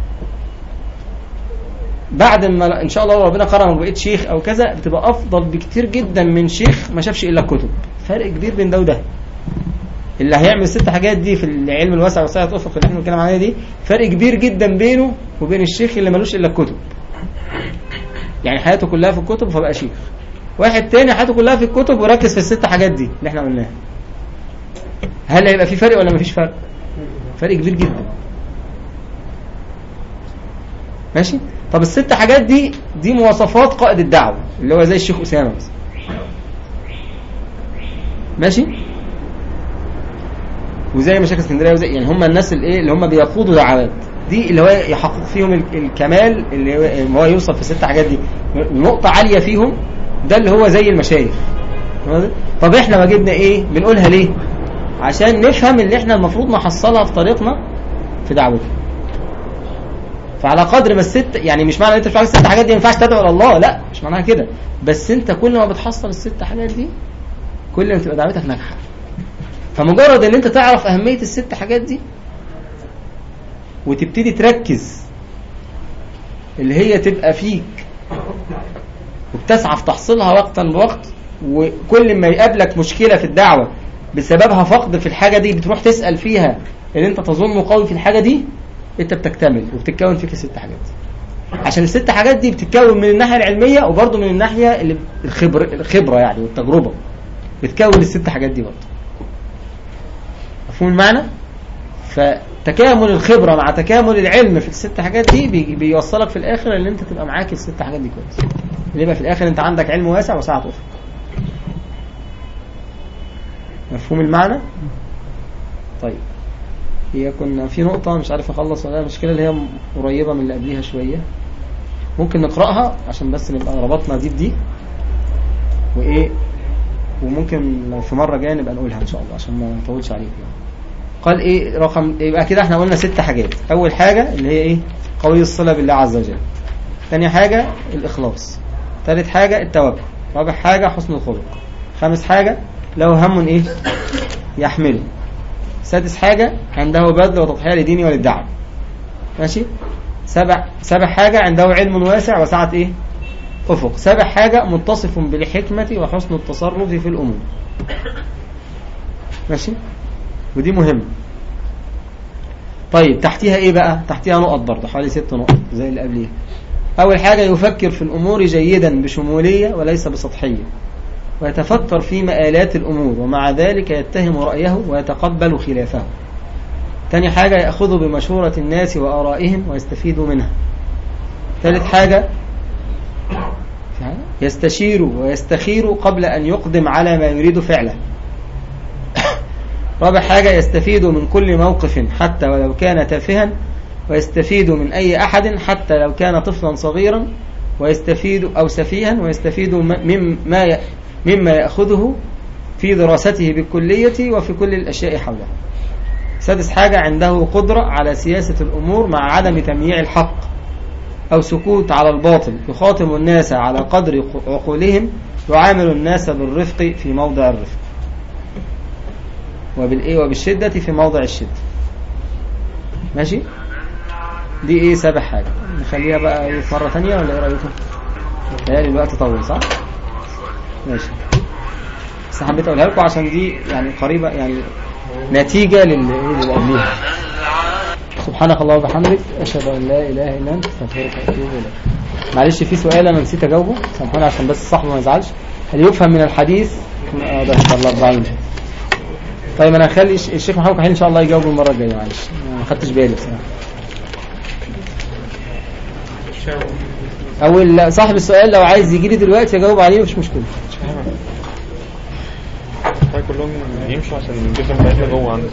بعد ما ان شاء الله ربنا كرمك بقيت شيخ او كذا بتبقى افضل بكتير جدا من شيخ ما شافش الا الكتب. فرق كبير بين ده وده. اللي هيعمل الست حاجات دي في العلم الواسع وسعة الافق اللي احنا بنتكلم عليها دي فرق كبير جدا بينه وبين الشيخ اللي ملوش الا الكتب، يعني حياته كلها في الكتب فبقى شيخ. واحد تاني حياته كلها في الكتب وركز في الست حاجات دي اللي احنا قلناها. هل هيبقى في فرق ولا مفيش فرق؟ فرق كبير جدا ماشي. طب الست حاجات دي دي مواصفات قائد الدعوه اللي هو زي الشيخ اسامه مثلا ماشي، وزي مشاكل اسكندريه وزي يعني هم الناس اللي ايه اللي هم بيقودوا دعوات دي اللي هو يحقق فيهم الكمال اللي هو يوصل في الست حاجات دي نقطه عاليه فيهم. ده اللي هو زي المشايخ. طب احنا واجبنا ايه بنقولها ليه؟ عشان نفهم اللي احنا المفروض نحصلها في طريقنا في دعوتنا. فعلى قدر ما الست يعني مش معنى ان انت بتعمل الست حاجات دي ما ينفعش تدعو الى الله، لا مش معناها كده، بس انت كل ما بتحصل الست حاجات دي كل ما تبقى دعوتك ناجحه. فمجرد ان انت تعرف اهميه الست حاجات دي وتبتدي تركز اللي هي تبقى فيك وبتسعى في تحصيلها وقتا بوقت، وكل ما يقابلك مشكلة في الدعوة بسببها فقد في الحاجة دي بتروح تسأل فيها اللي انت تظنه قوي في الحاجة دي، انت بتكتمل وبتتكون فيك الست حاجات. عشان الست حاجات دي بتتكون من الناحية العلمية وبرضه من الناحية اللي الخبر الخبرة يعني والتجربة، بتكون الست حاجات دي برضه. مفهوم المعنى؟ فتكامل الخبرة مع تكامل العلم في الست حاجات دي بي بيوصلك في الآخر اللي انت تبقى معاك الست حاجات دي كويس، اللي يبقى في الآخر انت عندك علم واسع وسعة أفق. مفهوم المعنى؟ طيب هي كنا في نقطة مش عارف أخلص ولا المشكلة اللي هي قريبة من اللي قبليها شوية، ممكن نقرأها عشان بس نبقى ربطنا دي بدي وإيه، وممكن لو في مرة جاية نبقى نقولها إن شاء الله عشان ما نطولش عليكم. قال إيه رقم، يبقى كده احنا قلنا ست حاجات. أول حاجة اللي هي إيه؟ قوي الصلة بالله عز وجل. ثاني حاجة الإخلاص. ثالث حاجة التوكل. رابع حاجة حسن الخلق. خامس حاجة له هم إيه يحمله. سادس حاجة عنده بذل وتضحية لدينه وللدعوة. ماشي. سبع سبع حاجة عنده علم واسع وسعة إيه أفق. سبع حاجة متصف بالحكمة وحسن التصرف في الأمور. ماشي. ودي مهمة. طيب تحتها إيه بقى؟ تحتها نقط برضه حوالي ست نقط زي اللي قبليه. أول حاجة يفكر في الأمور جيدا بشمولية وليس بسطحية، ويتفكر في مآلات الأمور ومع ذلك يتهم رأيه ويتقبل خلافه. ثاني حاجة يأخذ بمشورة الناس وآرائهم ويستفيد منها. ثالث حاجة يستشير ويستخير قبل أن يقدم على ما يريد فعله. رابع حاجة يستفيد من كل موقف حتى ولو كان تافها، ويستفيد من أي أحد حتى لو كان طفلا صغيرا، ويستفيد أو سفيها، ويستفيد مما مما يأخذه في دراسته بالكلية وفي كل الأشياء حوله. سادس حاجة عنده قدرة على سياسة الأمور مع عدم تمييع الحق أو سكوت على الباطل، يخاطب الناس على قدر عقولهم، يعامل الناس بالرفق في موضع الرفق وبالإيه وبالشدة في موضع الشدة. ماشي. دي إيه سبع حاجة. نخليها بقى إيه في مرة ثانية ولا إيه رأيكم؟ يعني الوقت طول صح؟ ماشي. بس حبيت أقولها لكم عشان دي يعني قريبة يعني نتيجة للي قبليها. سبحانك الله وبحمدك أشهد أن لا إله إلا أنت أستغفرك وأتوب إليك. معلش في سؤال أنا نسيت أجاوبه سامحوني عشان بس صاحبه ما يزعلش. هل يفهم من الحديث اه ده إن شاء الله أربعين. طيب أنا هخلي الشيخ محمد كحيل إن شاء الله يجاوب المرة الجاية. معلش ما خدتش بالي بصراحة. أول صاحب السؤال لو عايز يجي لي دلوقتي أجاوب عليه مفيش مشكلة. كلهم يمشوا عشان الجسم بتاعتنا جوه عندك.